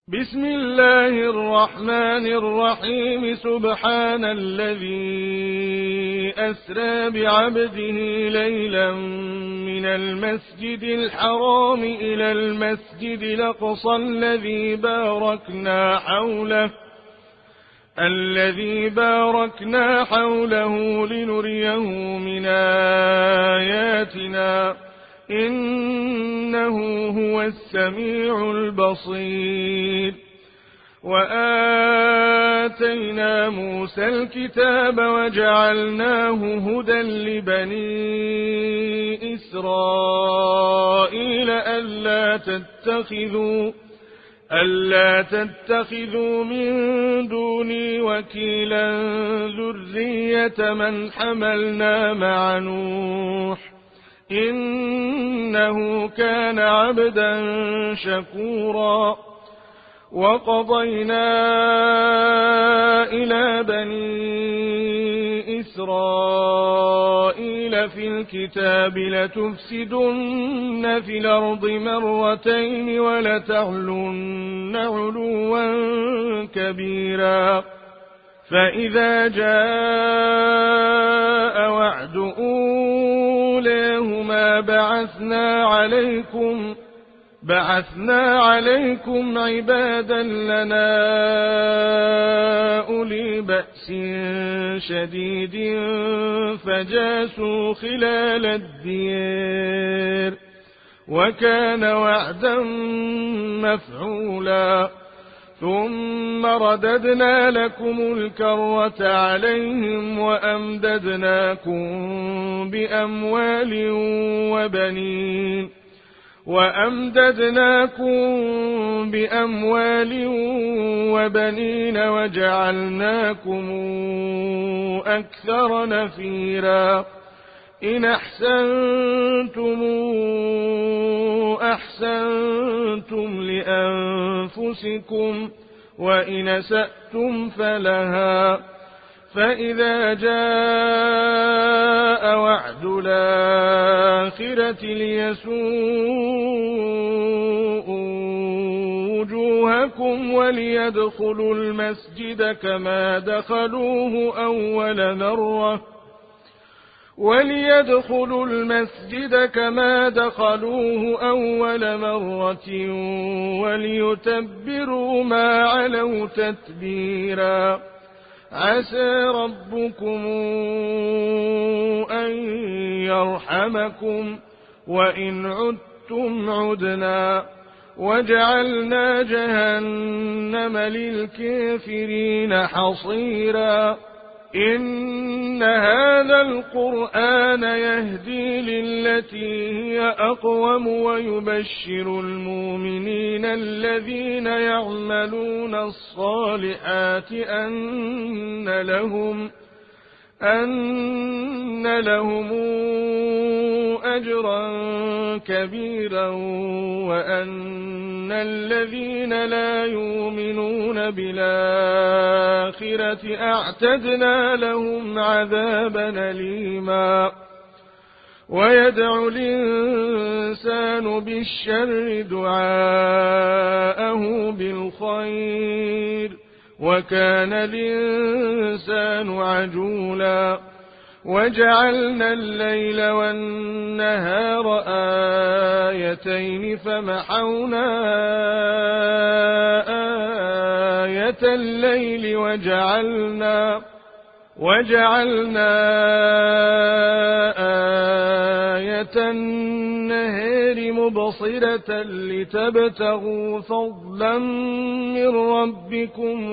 بسم الله الرحمن الرحيم. سبحان الذي أسرى بعبده ليلا من المسجد الحرام إلى المسجد الأقصى الذي باركنا حوله لنريه من آياتنا إنه هو السميع البصير. وآتينا موسى الكتاب وجعلناه هدى لبني إسرائيل ألا تتخذوا من دوني وكيلا ذرية من حملنا مع نوح إنه كان عبدا شكورا. وقضينا إلى بني إسرائيل في الكتاب لتفسدن في الأرض مرتين ولتعلن علوا كبيرا. فإذا جاء وعد أولاهما بعثنا عليكم عبادا لنا أولي بأس شديد فجاسوا خلال الديار وكان وعدا مفعولا. ثم رددنا لكم الكرة عليهم وأمددناكم بأموال وبنين وجعلناكم أكثر نفيرا. إن أحسنتم لأنفسكم وإن أسأتم فلها. فإذا جاء وعد الآخرة ليسوءوا وجوهكم وليدخلوا المسجد كما دخلوه أول مرة وليتبروا ما علوا تتبيرا. عسى ربكم أن يرحمكم وإن عدتم عدنا. وجعلنا جهنم للكافرين حصيرا. إن هذا القرآن يهدي للتي هي أقوم ويبشر المؤمنين الذين يعملون الصالحات أن لهم أجرا كبيرا وأن الذين لا يؤمنون بالآخرة أعتدنا لهم عذابا أليما. ويدعو الإنسان بالشر دعاءه بالخير وكان الإنسان عجولا. وجعلنا الليل والنهار آيتين فمحونا آية الليل وجعلنا آية النهار مبصرة لتبتغوا فضلا من ربكم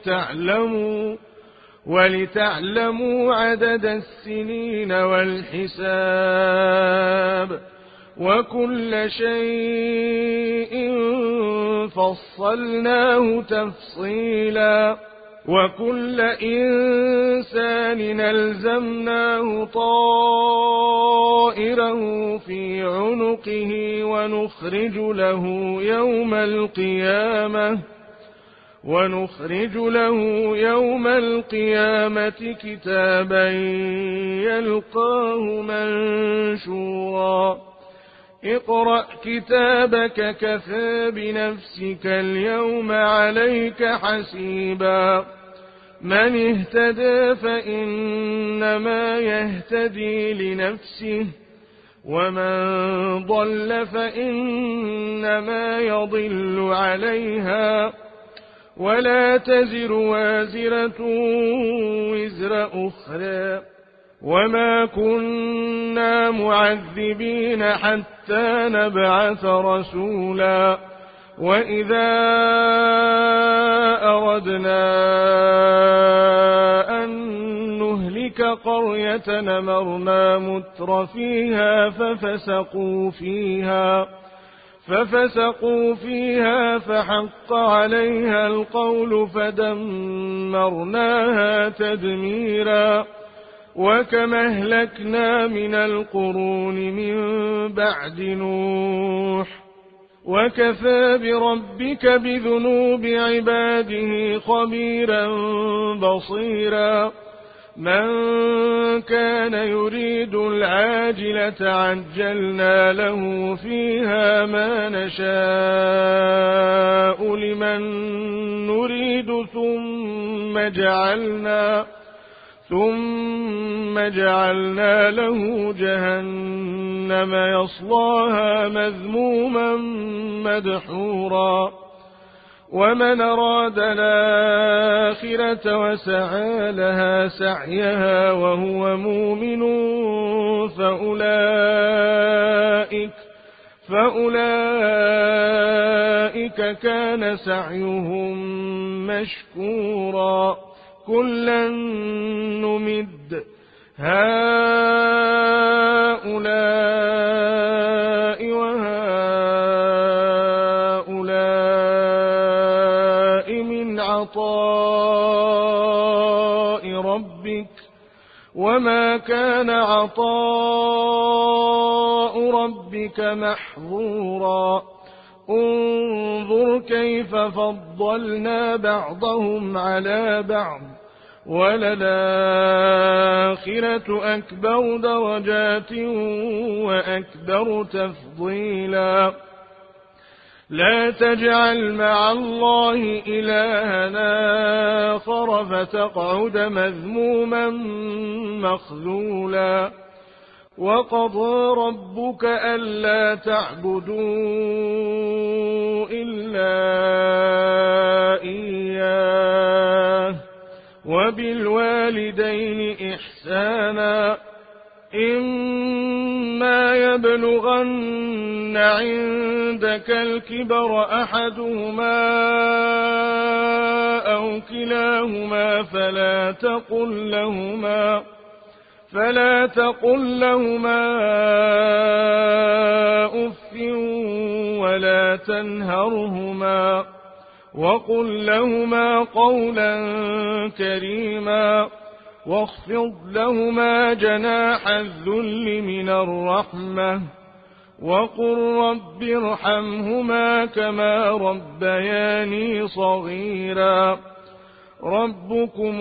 ولتعلموا عدد السنين والحساب وكل شيء فصلناه تفصيلا. وكل إنسان ألزمناه طائره في عنقه ونخرج له يوم القيامة كتابا يلقاه منشورا. اقرأ كتابك كفى بنفسك اليوم عليك حسيبا من اهتدى فإنما يهتدي لنفسه ومن ضل فإنما يضل عليها ولا تزر وازرة وزر أخرى وما كنا معذبين حتى نبعث رسولا وإذا أردنا أن نهلك قرية أمرنا متر فيها ففسقوا فيها فحق عليها القول فدمرناها تدميرا وكما أهلكنا من القرون من بعد نوح وكفى بربك بذنوب عباده خبيرا بصيرا من كان يريد العاجلة عجلنا له فيها ما نشاء لمن نريد ثم جعلنا له جهنم يصلاها مذموما مدحورا ومن أراد الآخرة وسعى لها سعيها وهو مؤمن فأولئك كان سعيهم مشكورا كلا نمد هؤلاء وهؤلاء من عطاء ربك وما كان عطاء ربك محظورا انظر كيف فضلنا بعضهم على بعض وللآخرة أكبر درجات وأكبر تفضيلا لا تجعل مع الله إلها آخر فتقعد مذموما مخذولا وقضى ربك ألا تعبدوا إلا إياه وبالوالدين إحسانا إما يبلغن عندك الكبر أحدهما أو كلاهما فلا تقل لهما أف ولا تنهرهما وقل لهما قولا كريما واخفض لهما جناح الذل من الرحمة وقل رب ارحمهما كما ربياني صغيرا ربكم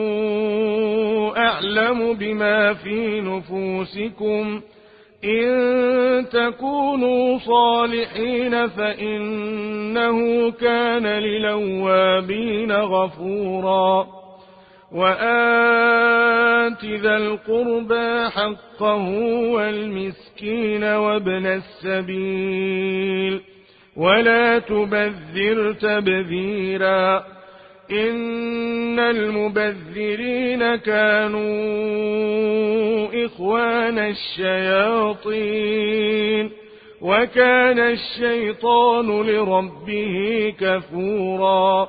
أعلم بما في نفوسكم إن تكونوا صالحين فإنه كان للأوابين غفورا وآت ذا القربى حقه والمسكين وابن السبيل ولا تبذر تبذيرا إن المبذرين كانوا إخوان الشياطين وكان الشيطان لربه كفورا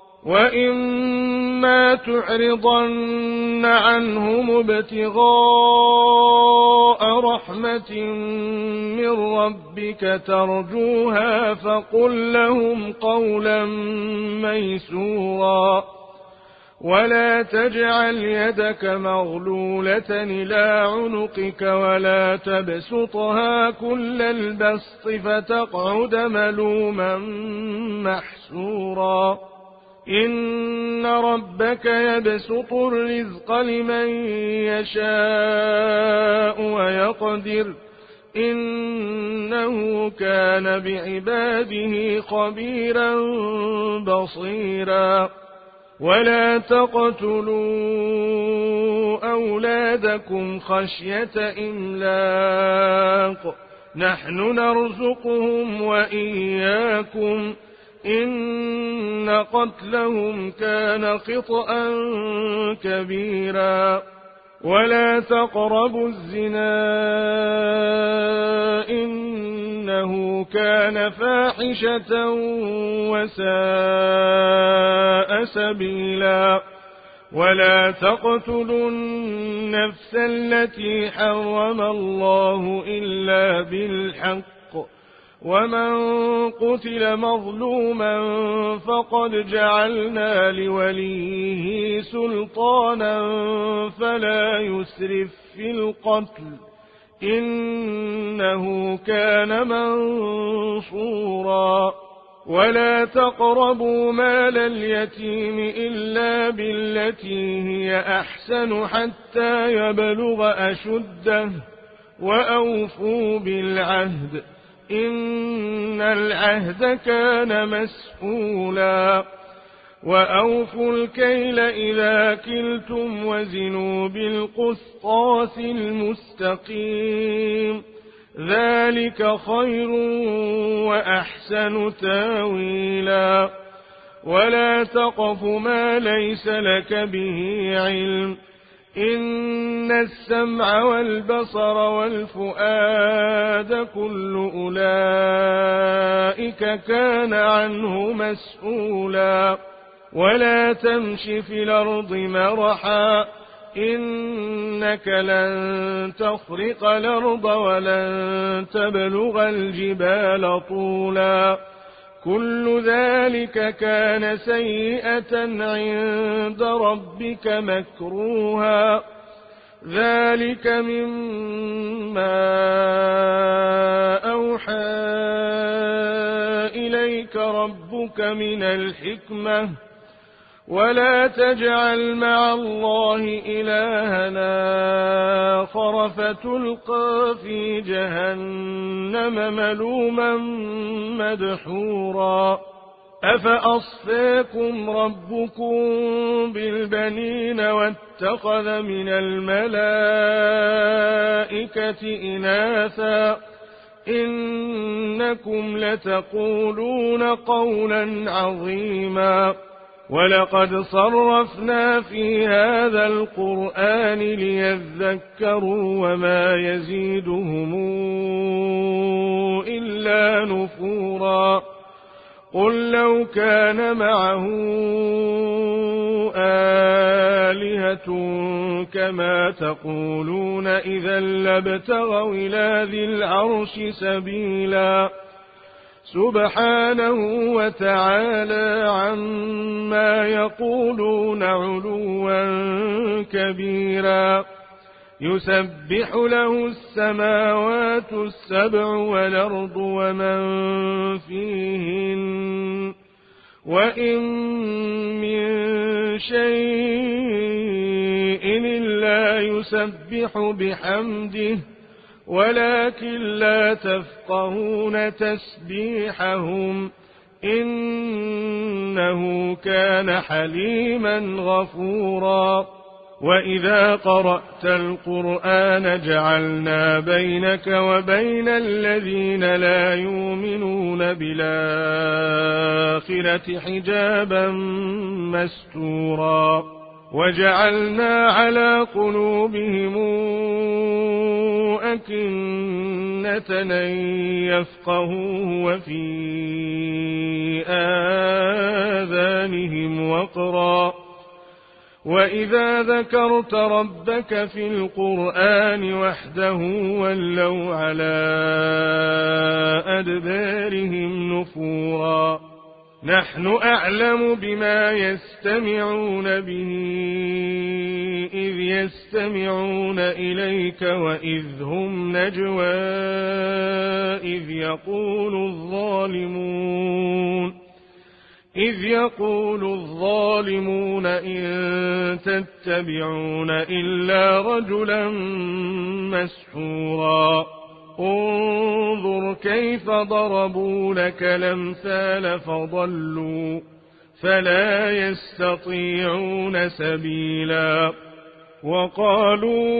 وإما تعرضن عنهم ابتغاء رحمة من ربك ترجوها فقل لهم قولا ميسورا ولا تجعل يدك مغلولة إلى عنقك ولا تبسطها كل البسط فتقعد ملوما محسورا إن ربك يبسط الرزق لمن يشاء ويقدر إنه كان بعباده خبيرا بصيرا ولا تقتلوا أولادكم خشية إملاق نحن نرزقهم وإياكم إن قتلهم كان خطأ كبيرا ولا تقربوا الزنا إنه كان فاحشة وساء سبيلا ولا تقتلوا النفس التي حرم الله إلا بالحق ومن قتل مظلوما فقد جعلنا لوليه سلطانا فلا يسرف في القتل إنه كان منصورا ولا تقربوا مال اليتيم إلا بالتي هي أحسن حتى يبلغ أشده وأوفوا بالعهد إن العهد كان مسئولا وأوفوا الكيل إذا كلتم وزنوا بالقسطاس المستقيم ذلك خير وأحسن تاويلا ولا تقف ما ليس لك به علم إن السمع والبصر والفؤاد كل أولئك كان عنه مسؤولا ولا تمش في الأرض مرحا إنك لن تخرق الأرض ولن تبلغ الجبال طولا كل ذلك كان سيئة عند ربك مكروها ذلك مما أوحى إليك ربك من الحكمة ولا تجعل مع الله إلهنا آخر فتلقى في جهنم ملوما مدحورا أفأصفاكم ربكم بالبنين واتخذ من الملائكة إناثا إنكم لتقولون قولا عظيما ولقد صرفنا في هذا القرآن ليذكروا وما يزيدهم إلا نفورا قل لو كان معه آلهة كما تقولون إذا لابتغوا إلى ذي العرش سبيلا سبحانه وتعالى عما يقولون علوا كبيرا يسبح له السماوات السبع والأرض ومن فيهن وإن من شيء إلا يسبح بحمده ولكن لا تفقهون تسبيحهم إنه كان حليما غفورا وإذا قرأت القرآن جعلنا بينك وبين الذين لا يؤمنون بالآخرة حجابا مستورا وجعلنا على قلوبهم أكنة أن يفقهوه وفي آذانهم وقرا وإذا ذكرت ربك في القرآن وحده ولوا على أدبارهم نفورا نحن أعلم بما يستمعون به إذ يستمعون إليك وإذ هم نجوى إذ يقول الظالمون إن تتبعون إلا رجلا مسحورا انظر كيف ضربوا لك الأمثال فضلوا فلا يستطيعون سبيلا وقالوا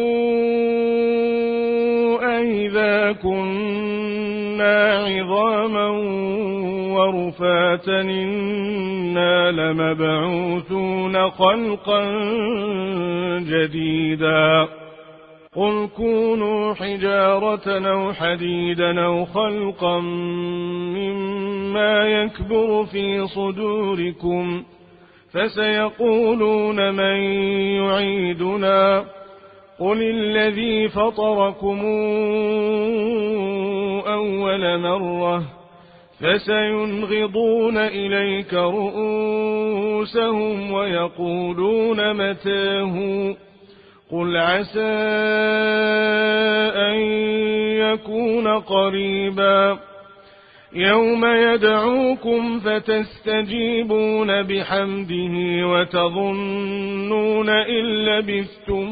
أئذا كنا عظاما ورفاتا إنا لمبعوثون خلقا جديدا قل كونوا حجارة أو حديدا أو خلقا مما يكبر في صدوركم فسيقولون من يعيدنا قل الذي فطركم أول مرة فسينغضون إليك رؤوسهم ويقولون متاه قل عسى أن يكون قريبا يوم يدعوكم فتستجيبون بحمده وتظنون إن لبثتم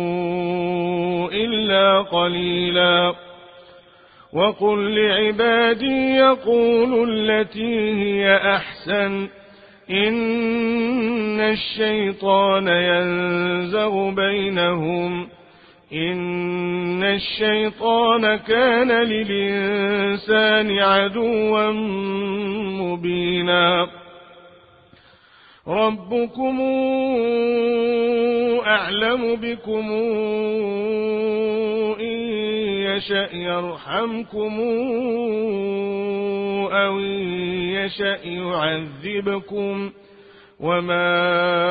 إلا قليلا وقل لعبادي يقولوا التي هي أحسن إن الشيطان ينزغ بينهم إن الشيطان كان للإنسان عدوا مبينا ربكم أعلم بكم إن يشأ يرحمكم أو إن يشأ يعذبكم وما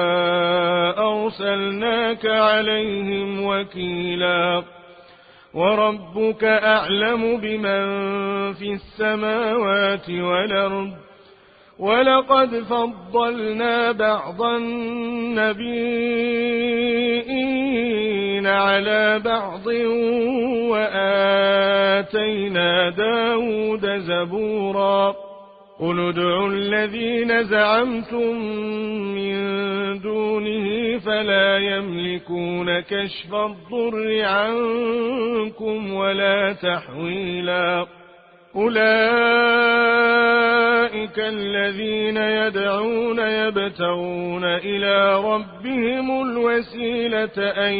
أرسلناك عليهم وكيلا وربك أعلم بمن في السماوات والأرض ولقد فضلنا بعض النبيين على بعض وآتينا داود زبورا قل ادعوا الذين زعمتم من دونه فلا يملكون كشف الضر عنكم ولا تحويلا أولئك الذين يدعون يبتغون إلى ربهم الوسيلة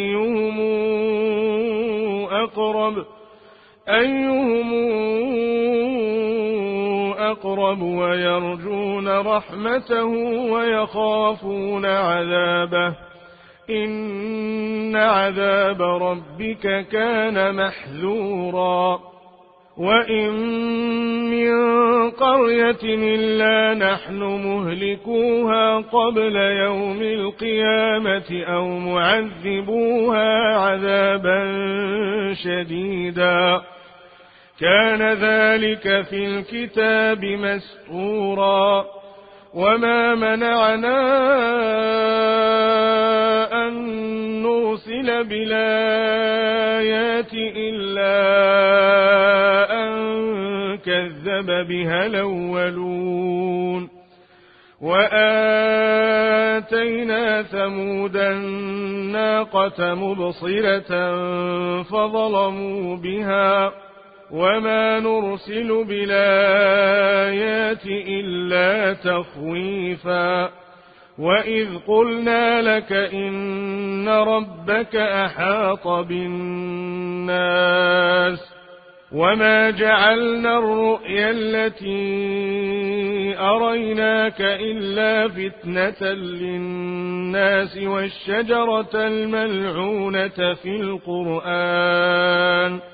أيهم أقرب ويرجون رحمته ويخافون عذابه إن عذاب ربك كان محذورا وإن من قرية إلا نحن مهلكوها قبل يوم القيامة أو معذبوها عذابا شديدا كان ذلك في الكتاب مسطورا وما منعنا أن نرسل بالآيات إلا أن كذب بها الأولون وآتينا ثمود الناقة مبصرة فظلموا بها وما نرسل بالآيات إلا تخويفا وإذ قلنا لك إن ربك أحاط بالناس وما جعلنا الرؤيا التي أريناك إلا فتنة للناس والشجرة الملعونة في القرآن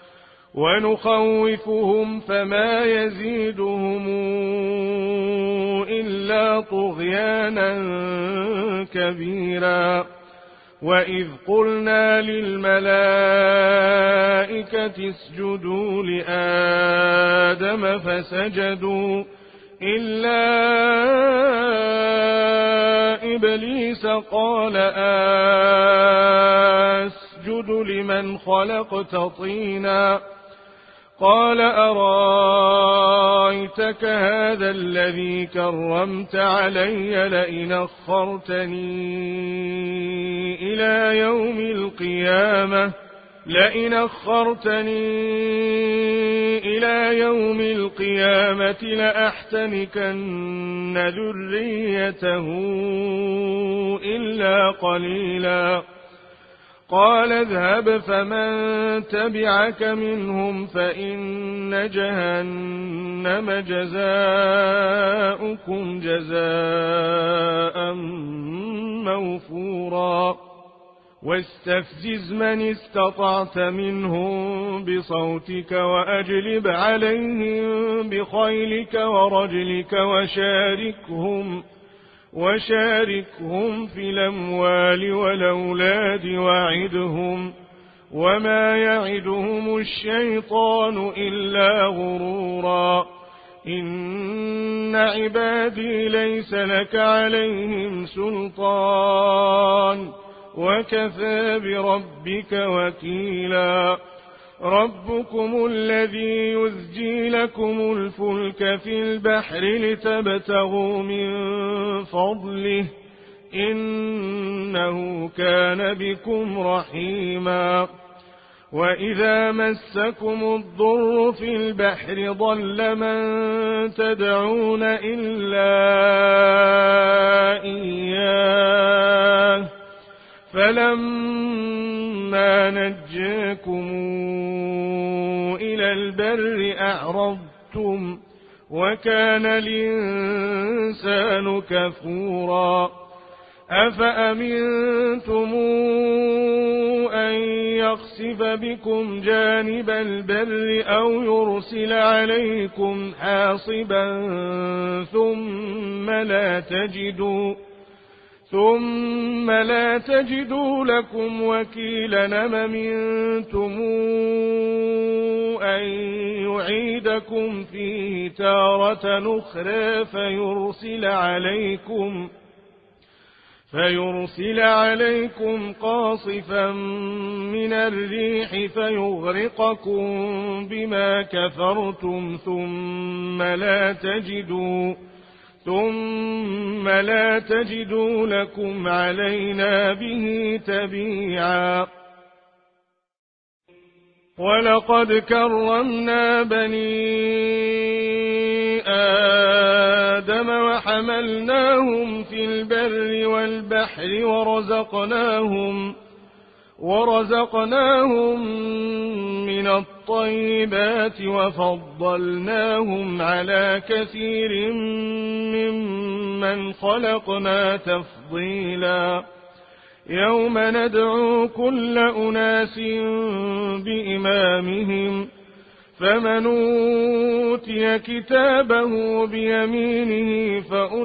ونخوفهم فما يزيدهم إلا طغيانا كبيرا وإذ قلنا للملائكة اسجدوا لآدم فسجدوا إلا إبليس قال أسجد لمن خلقت طينا قال أرأيتك هذا الذي كرمت علي لئن أخرتني إلى يوم القيامة لئن أخرتني إلى يوم القيامة لأحتنكن ذريته إلا قليلا قال اذهب فمن تبعك منهم فإن جهنم جزاؤكم جزاء موفورا واستفزز من استطعت منهم بصوتك وأجلب عليهم بخيلك ورجلك وشاركهم في الأموال والأولاد وعدهم وما يعدهم الشيطان إلا غرورا إن عبادي ليس لك عليهم سلطان وكفى بربك وكيلا ربكم الذي يزجي لكم الفلك في البحر لتبتغوا من فضله إنه كان بكم رحيما وإذا مسكم الضر في البحر ضل من تدعون إلا إياه فلما نجاكم إلى البر أعرضتم وكان الإنسان كفورا أفأمنتم أن يخسف بكم جانب البر أو يرسل عليكم حاصبا ثم لا تجدوا لكم وكيلا أم أمنتم أن يعيدكم فيه تارة أخرى فيرسل عليكم قاصفا من الريح فيغرقكم بما كفرتم ثم لا تجدوا لكم علينا به تبيعا ولقد كرمنا بني آدم وحملناهم في البر والبحر ورزقناهم من الطيبات وفضلناهم على كثير ممن خلقنا تفضيلا يوم ندعو كل أناس بإمامهم فمن أوتي كتابه بيمينه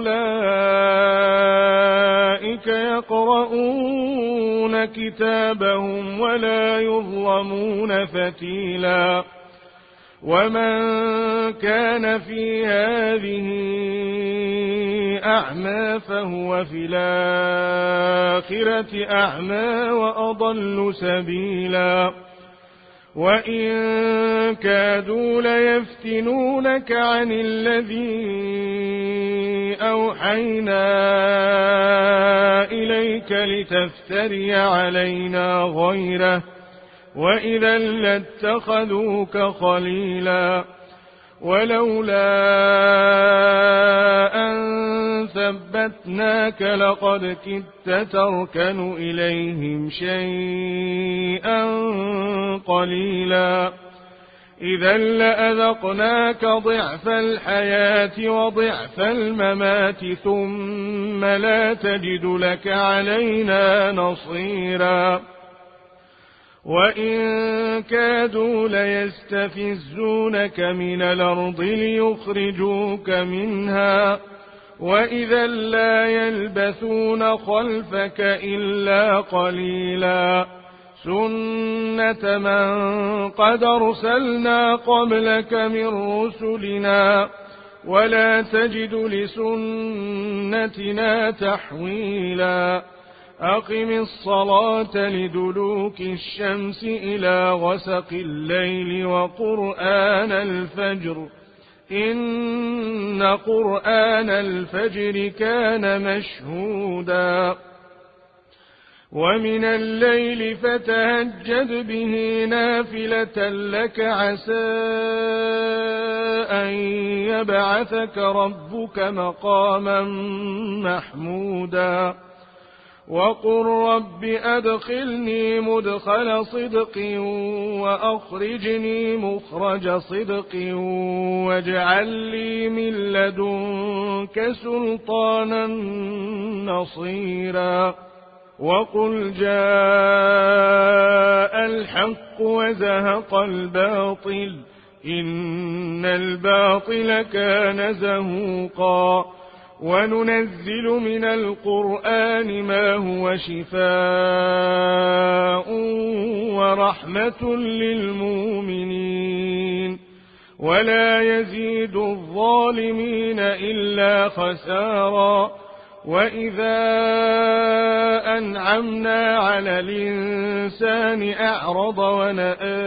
فأولئك يقرؤون كتابهم ولا يظلمون فتيلا ومن كان في هذه أعمى فهو في الآخرة أعمى وأضل سبيلا وإن كادوا ليفتنونك عن الذي أوحينا إليك لتفتري علينا غيره وإذا لاتخذوك خليلا ولولا أن ثبتناك لقد كدت تركن إليهم شيئا قليلا إذا لأذقناك ضعف الحياة وضعف الممات ثم لا تجد لك علينا نصيرا وإن كادوا ليستفزونك من الأرض ليخرجوك منها وإذا لا يلبثون خلفك إلا قليلا سنة من قد أرسلنا قبلك من رسلنا ولا تجد لسنتنا تحويلا أقم الصلاة لدلوك الشمس إلى غسق الليل وقرآن الفجر إن قرآن الفجر كان مشهودا ومن الليل فتهجد به نافلة لك عسى أن يبعثك ربك مقاما محمودا وقل رب أدخلني مدخل صدق وأخرجني مخرج صدق واجعل لي من لدنك سلطانا نصيرا وقل جاء الحق وزهق الباطل إن الباطل كان زهوقا وننزل من القرآن ما هو شفاء ورحمة للمؤمنين ولا يزيد الظالمين إلا خسارا وإذا أنعمنا على الإنسان أعرض ونأى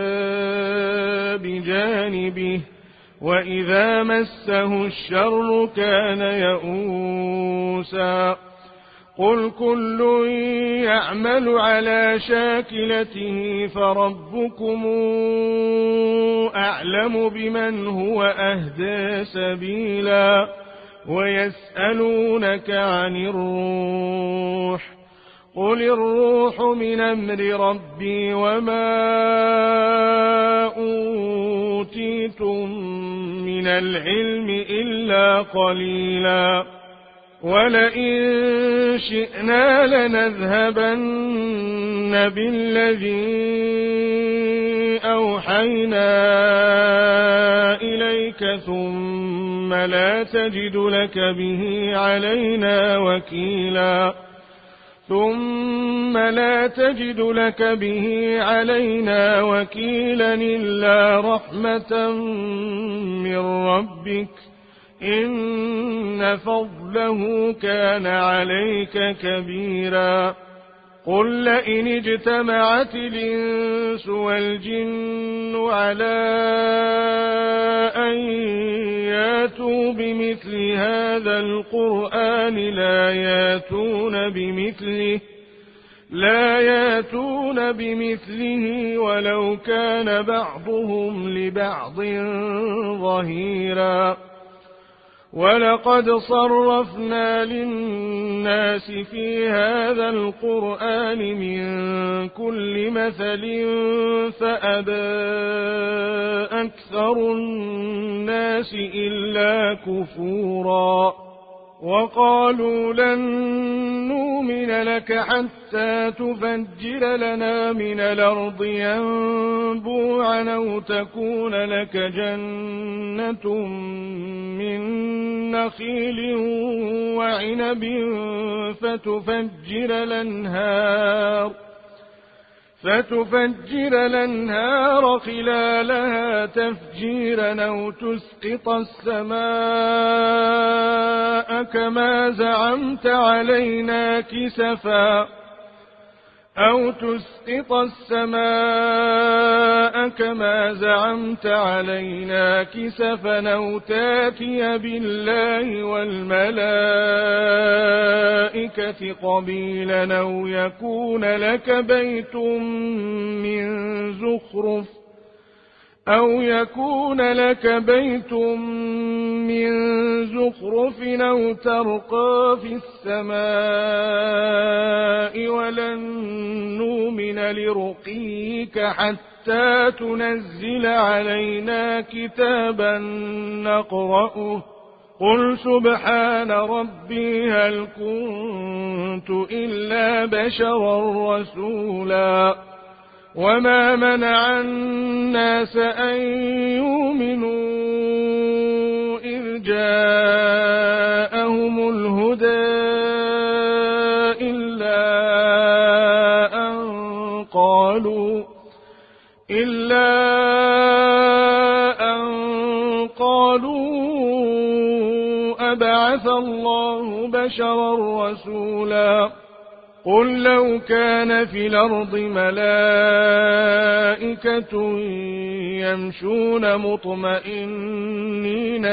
بجانبه وإذا مسه الشر كان يئوسا قل كل يعمل على شاكلته فربكم أعلم بمن هو أهدى سبيلا ويسألونك عن الروح قل الروح من أمر ربي وما أوتيتم من العلم إلا قليلا ولئن شئنا لنذهبن بالذي أوحينا إليك ثم لا تجد لك به علينا وكيلا إلا رحمة من ربك إن فضله كان عليك كبيرا قل لئن اجتمعت الإنس والجن على أن ياتوا بمثل هذا القرآن لا ياتون بمثله ولو كان بعضهم لبعض ظهيرا ولقد صرفنا للناس في هذا القرآن من كل مثل فأبى أكثر الناس إلا كفورا وقالوا لن نؤمن لك حتى تفجر لنا من الأرض ينبوعا أو تكون لك جنة من نخيل وعنب فتفجر الأنهار خلالها تفجيرا أو تسقط السماء كما زعمت علينا كسفا أو تاتي بالله والملائكة قبيلا أو يكون لك بيت من زخرف أو ترقى في السماء ولن نؤمن لرقيك حتى تنزل علينا كتابا نقرأه قل سبحان ربي هل كنت إلا بشرا رسولا وما منع الناس أن يؤمنوا إذ جاءهم الهدى إلا أن قالوا أبعث الله بشرا رسولا قل لو كان في الأرض ملائكة يمشون مطمئنين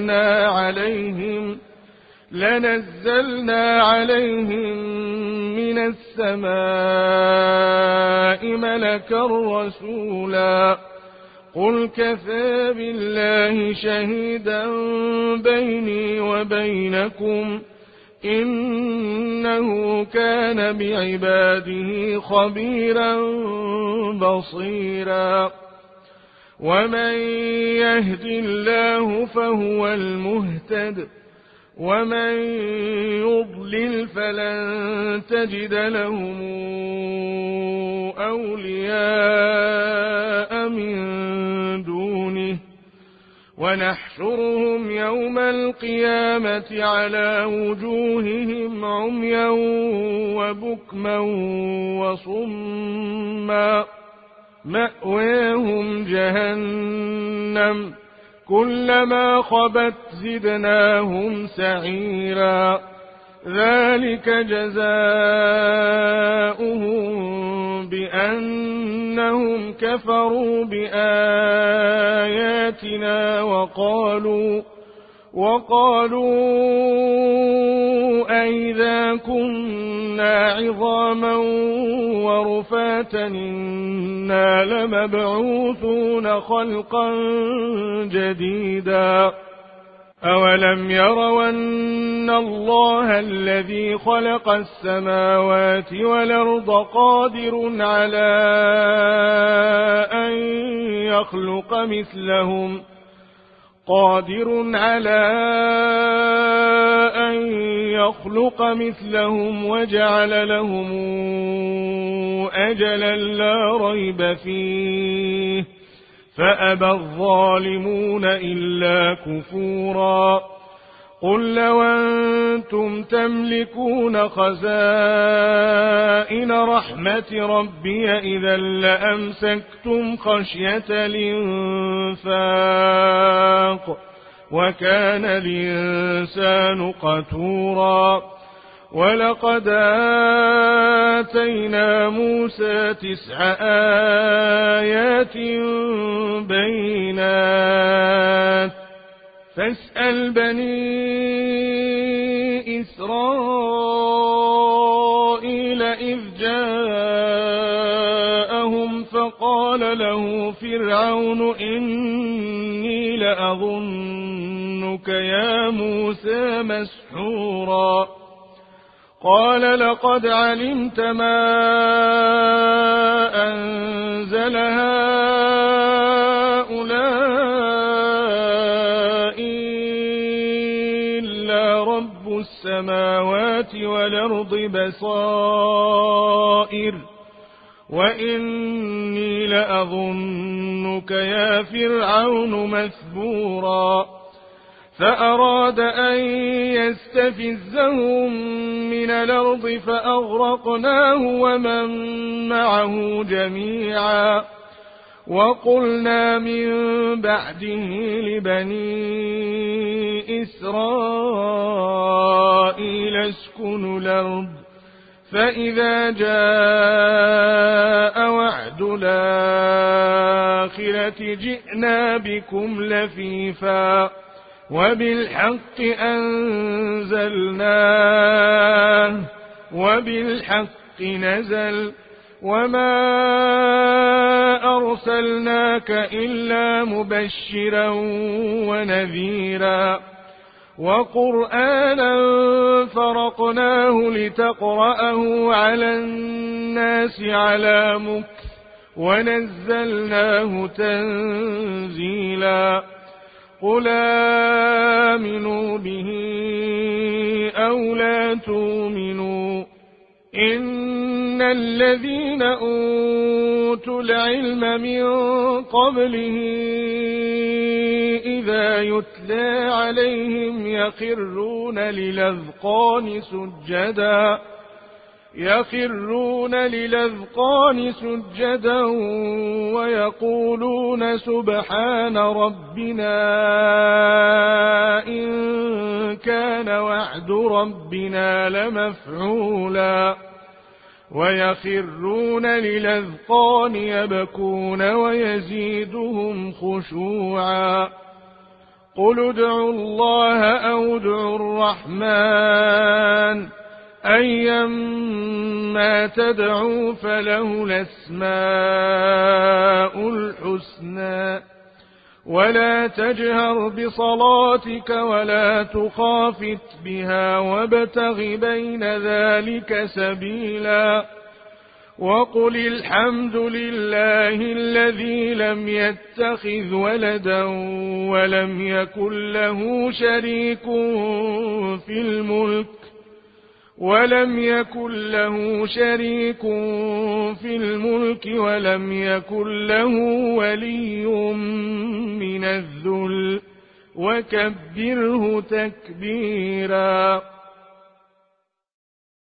لنزلنا عليهم من من السماء ملكا رسولا قل كفى بالله شهيدا بيني وبينكم إنه كان بعباده خبيرا بصيرا ومن يهد الله فهو المهتد ومن يضلل فلن تجد لهم أولياء من دونه ونحشرهم يوم القيامة على وجوههم عميا وبكما وصما مأواهم جهنم كلما خبت زدناهم سعيرا ذلك جزاؤهم بأنهم كفروا بآياتنا وقالوا أئذا كنا عظاما ورفاتا إنا لمبعوثون خلقا جديدا أولم يروا أن الله الذي خلق السماوات والأرض قادر على أن يخلق مثلهم وجعل لهم أجلا لا ريب فيه فأبى الظالمون إلا كفورا قل لو أنتم تملكون خزائن رحمة ربي إذا لأمسكتم خشية الإنفاق وكان الإنسان قتورا ولقد آتينا موسى 9 آيات بينات فاسأل بني إسرائيل إذ جاءهم فقال له فرعون إني لأظنك يا موسى مسحورا قال لقد علمت ما أنزل هؤلاء إلا رب السماوات والأرض بصائر وإني لأظنك يا فرعون مثبورا فأراد أن يستفزهم من الأرض فأغرقناه ومن معه جميعا وقلنا من بعده لبني إسرائيل اسكنوا الأرض فإذا جاء وعد الآخرة جئنا بكم لفيفا وبالحق أنزلناه وبالحق نزل وما أرسلناك إلا مبشرا ونذيرا وقرآنا فرقناه لتقرأه على الناس على مكث ونزلناه تنزيلا قل آمنوا به أو لا تؤمنوا إن الذين أوتوا العلم من قبله إذا يتلى عليهم يخرون للأذقان سجدا ويقولون سبحان ربنا إن كان وعد ربنا لمفعولا ويخرون للأذقان يبكون ويزيدهم خشوعا قل ادعوا الله أو ادعوا الرحمن أيما ما تدعو فله الأسماء الحسنى ولا تجهر بصلاتك ولا تخافت بها وابتغ بين ذلك سبيلا وقل الحمد لله الذي لم يتخذ ولدا ولم يكن له شريك في الملك ولم يكن له ولي من الذل وكبره تكبيرا.